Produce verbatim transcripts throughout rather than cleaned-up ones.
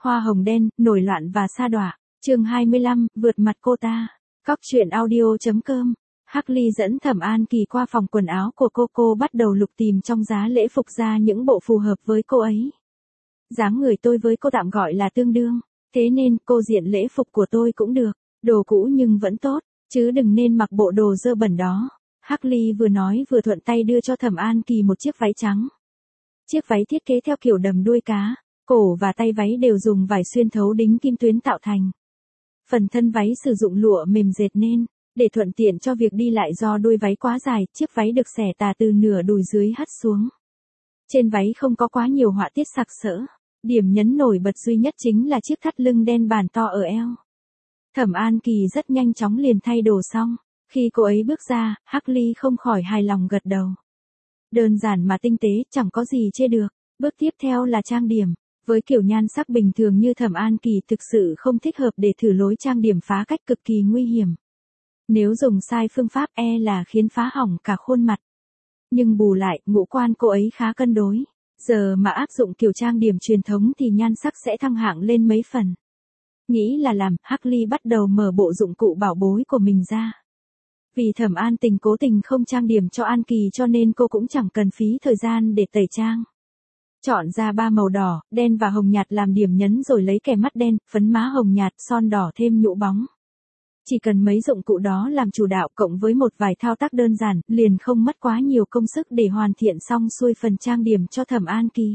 Hoa hồng đen, nổi loạn và sa đọa. Chương hai mươi lăm, vượt mặt cô ta. Cóc truyện audio chấm com. Hắc Ly dẫn Thẩm An Kỳ qua phòng quần áo của cô cô bắt đầu lục tìm trong giá lễ phục ra những bộ phù hợp với cô ấy. Dáng người tôi với cô tạm gọi là tương đương, thế nên cô diện lễ phục của tôi cũng được, đồ cũ nhưng vẫn tốt, chứ đừng nên mặc bộ đồ dơ bẩn đó. Hắc Ly vừa nói vừa thuận tay đưa cho Thẩm An Kỳ một chiếc váy trắng. Chiếc váy thiết kế theo kiểu đầm đuôi cá, cổ và tay váy đều dùng vải xuyên thấu đính kim tuyến tạo thành. Phần thân váy sử dụng lụa mềm dệt nên, để thuận tiện cho việc đi lại do đuôi váy quá dài, chiếc váy được xẻ tà từ nửa đùi dưới hất xuống. Trên váy không có quá nhiều họa tiết sặc sỡ, điểm nhấn nổi bật duy nhất chính là chiếc thắt lưng đen bàn to ở eo. Thẩm An Kỳ rất nhanh chóng liền thay đồ xong, khi cô ấy bước ra, Hắc Ly không khỏi hài lòng gật đầu. Đơn giản mà tinh tế, chẳng có gì chê được. Bước tiếp theo là trang điểm. Với kiểu nhan sắc bình thường như Thẩm An Kỳ thực sự không thích hợp để thử lối trang điểm phá cách cực kỳ nguy hiểm. Nếu dùng sai phương pháp e là khiến phá hỏng cả khuôn mặt. Nhưng bù lại, ngũ quan cô ấy khá cân đối. Giờ mà áp dụng kiểu trang điểm truyền thống thì nhan sắc sẽ thăng hạng lên mấy phần. Nghĩ là làm, Hắc Ly bắt đầu mở bộ dụng cụ bảo bối của mình ra. Vì Thẩm An Tình cố tình không trang điểm cho An Kỳ cho nên cô cũng chẳng cần phí thời gian để tẩy trang. Chọn ra ba màu đỏ, đen và hồng nhạt làm điểm nhấn rồi lấy kẻ mắt đen, phấn má hồng nhạt, son đỏ thêm nhũ bóng. Chỉ cần mấy dụng cụ đó làm chủ đạo cộng với một vài thao tác đơn giản, liền không mất quá nhiều công sức để hoàn thiện xong xuôi phần trang điểm cho Thẩm An Kỳ.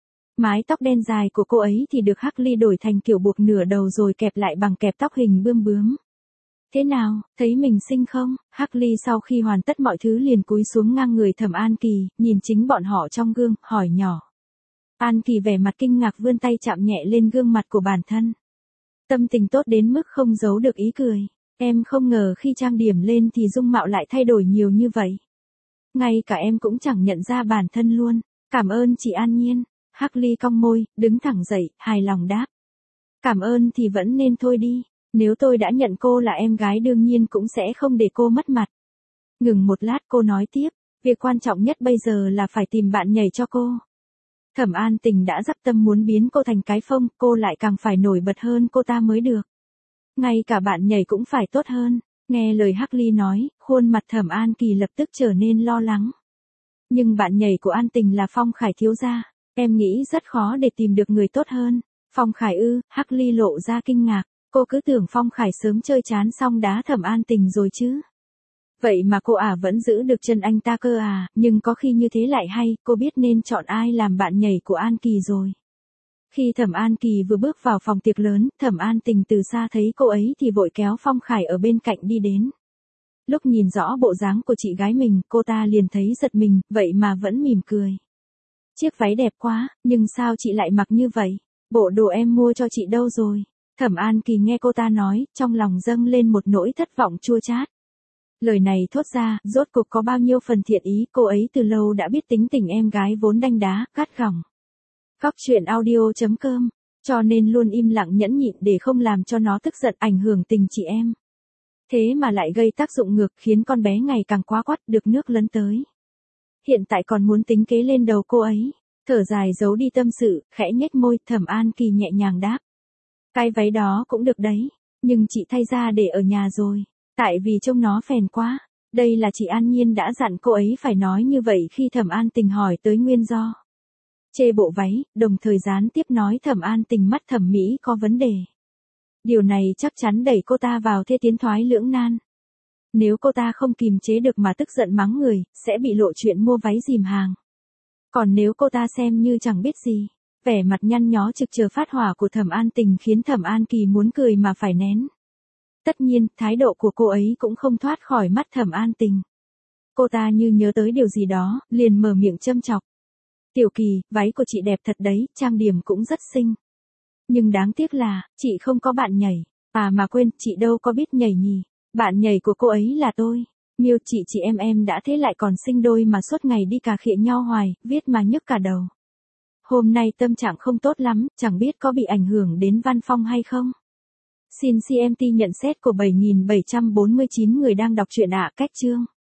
Mái tóc đen dài của cô ấy thì được Hắc Ly đổi thành kiểu buộc nửa đầu rồi kẹp lại bằng kẹp tóc hình bươm bướm. Thế nào, thấy mình xinh không? Hắc Ly sau khi hoàn tất mọi thứ liền cúi xuống ngang người Thẩm An Kỳ, nhìn chính bọn họ trong gương, hỏi nhỏ. An Kỳ vẻ mặt kinh ngạc vươn tay chạm nhẹ lên gương mặt của bản thân. Tâm tình tốt đến mức không giấu được ý cười. Em không ngờ khi trang điểm lên thì dung mạo lại thay đổi nhiều như vậy. Ngay cả em cũng chẳng nhận ra bản thân luôn. Cảm ơn chị An Nhiên. Hắc Ly cong môi, đứng thẳng dậy, hài lòng đáp. Cảm ơn thì vẫn nên thôi đi. Nếu tôi đã nhận cô là em gái đương nhiên cũng sẽ không để cô mất mặt. Ngừng một lát cô nói tiếp, việc quan trọng nhất bây giờ là phải tìm bạn nhảy cho cô. Thẩm An Tình đã dắp tâm muốn biến cô thành cái phông, cô lại càng phải nổi bật hơn cô ta mới được. Ngay cả bạn nhảy cũng phải tốt hơn. Nghe lời Hắc Ly nói, khuôn mặt Thẩm An Kỳ lập tức trở nên lo lắng. Nhưng bạn nhảy của An Tình là Phong Khải thiếu gia, em nghĩ rất khó để tìm được người tốt hơn. Phong Khải ư? Hắc Ly lộ ra kinh ngạc. Cô cứ tưởng Phong Khải sớm chơi chán xong đá Thẩm An Tình rồi chứ. Vậy mà cô ả vẫn giữ được chân anh ta cơ à, nhưng có khi như thế lại hay, cô biết nên chọn ai làm bạn nhảy của An Kỳ rồi. Khi Thẩm An Kỳ vừa bước vào phòng tiệc lớn, Thẩm An Tình từ xa thấy cô ấy thì vội kéo Phong Khải ở bên cạnh đi đến. Lúc nhìn rõ bộ dáng của chị gái mình, cô ta liền thấy giật mình, vậy mà vẫn mỉm cười. Chiếc váy đẹp quá, nhưng sao chị lại mặc như vậy? Bộ đồ em mua cho chị đâu rồi? Thẩm An Kỳ nghe cô ta nói, trong lòng dâng lên một nỗi thất vọng chua chát. Lời này thốt ra, rốt cuộc có bao nhiêu phần thiện ý, cô ấy từ lâu đã biết tính tình em gái vốn đanh đá, gắt gỏng. Cóc truyện audio chấm com, cho nên luôn im lặng nhẫn nhịn để không làm cho nó tức giận ảnh hưởng tình chị em. Thế mà lại gây tác dụng ngược khiến con bé ngày càng quá quắt được nước lấn tới. Hiện tại còn muốn tính kế lên đầu cô ấy. Thở dài giấu đi tâm sự, khẽ nhếch môi, Thẩm An Kỳ nhẹ nhàng đáp. Cái váy đó cũng được đấy, nhưng chị thay ra để ở nhà rồi, tại vì trông nó phèn quá. Đây là chị An Nhiên đã dặn cô ấy phải nói như vậy khi Thẩm An Tình hỏi tới nguyên do. Chê bộ váy, đồng thời gián tiếp nói Thẩm An Tình mắt thẩm mỹ có vấn đề. Điều này chắc chắn đẩy cô ta vào thế tiến thoái lưỡng nan. Nếu cô ta không kìm chế được mà tức giận mắng người, sẽ bị lộ chuyện mua váy dìm hàng. Còn nếu cô ta xem như chẳng biết gì, vẻ mặt nhăn nhó trực chờ phát hỏa của Thẩm An Tình khiến Thẩm An Kỳ muốn cười mà phải nén. Tất nhiên, thái độ của cô ấy cũng không thoát khỏi mắt Thẩm An Tình. Cô ta như nhớ tới điều gì đó, liền mở miệng châm chọc. Tiểu Kỳ, váy của chị đẹp thật đấy, trang điểm cũng rất xinh. Nhưng đáng tiếc là, chị không có bạn nhảy. À mà quên, chị đâu có biết nhảy nhỉ. Bạn nhảy của cô ấy là tôi. Miêu chị chị em em đã thế lại còn sinh đôi mà suốt ngày đi cà khịa nhau hoài, viết mà nhức cả đầu. Hôm nay tâm trạng không tốt lắm, chẳng biết có bị ảnh hưởng đến văn phong hay không? Xin xê em tê nhận xét của bảy nghìn bảy trăm bốn mươi chín người đang đọc truyện ạ. Cách chương.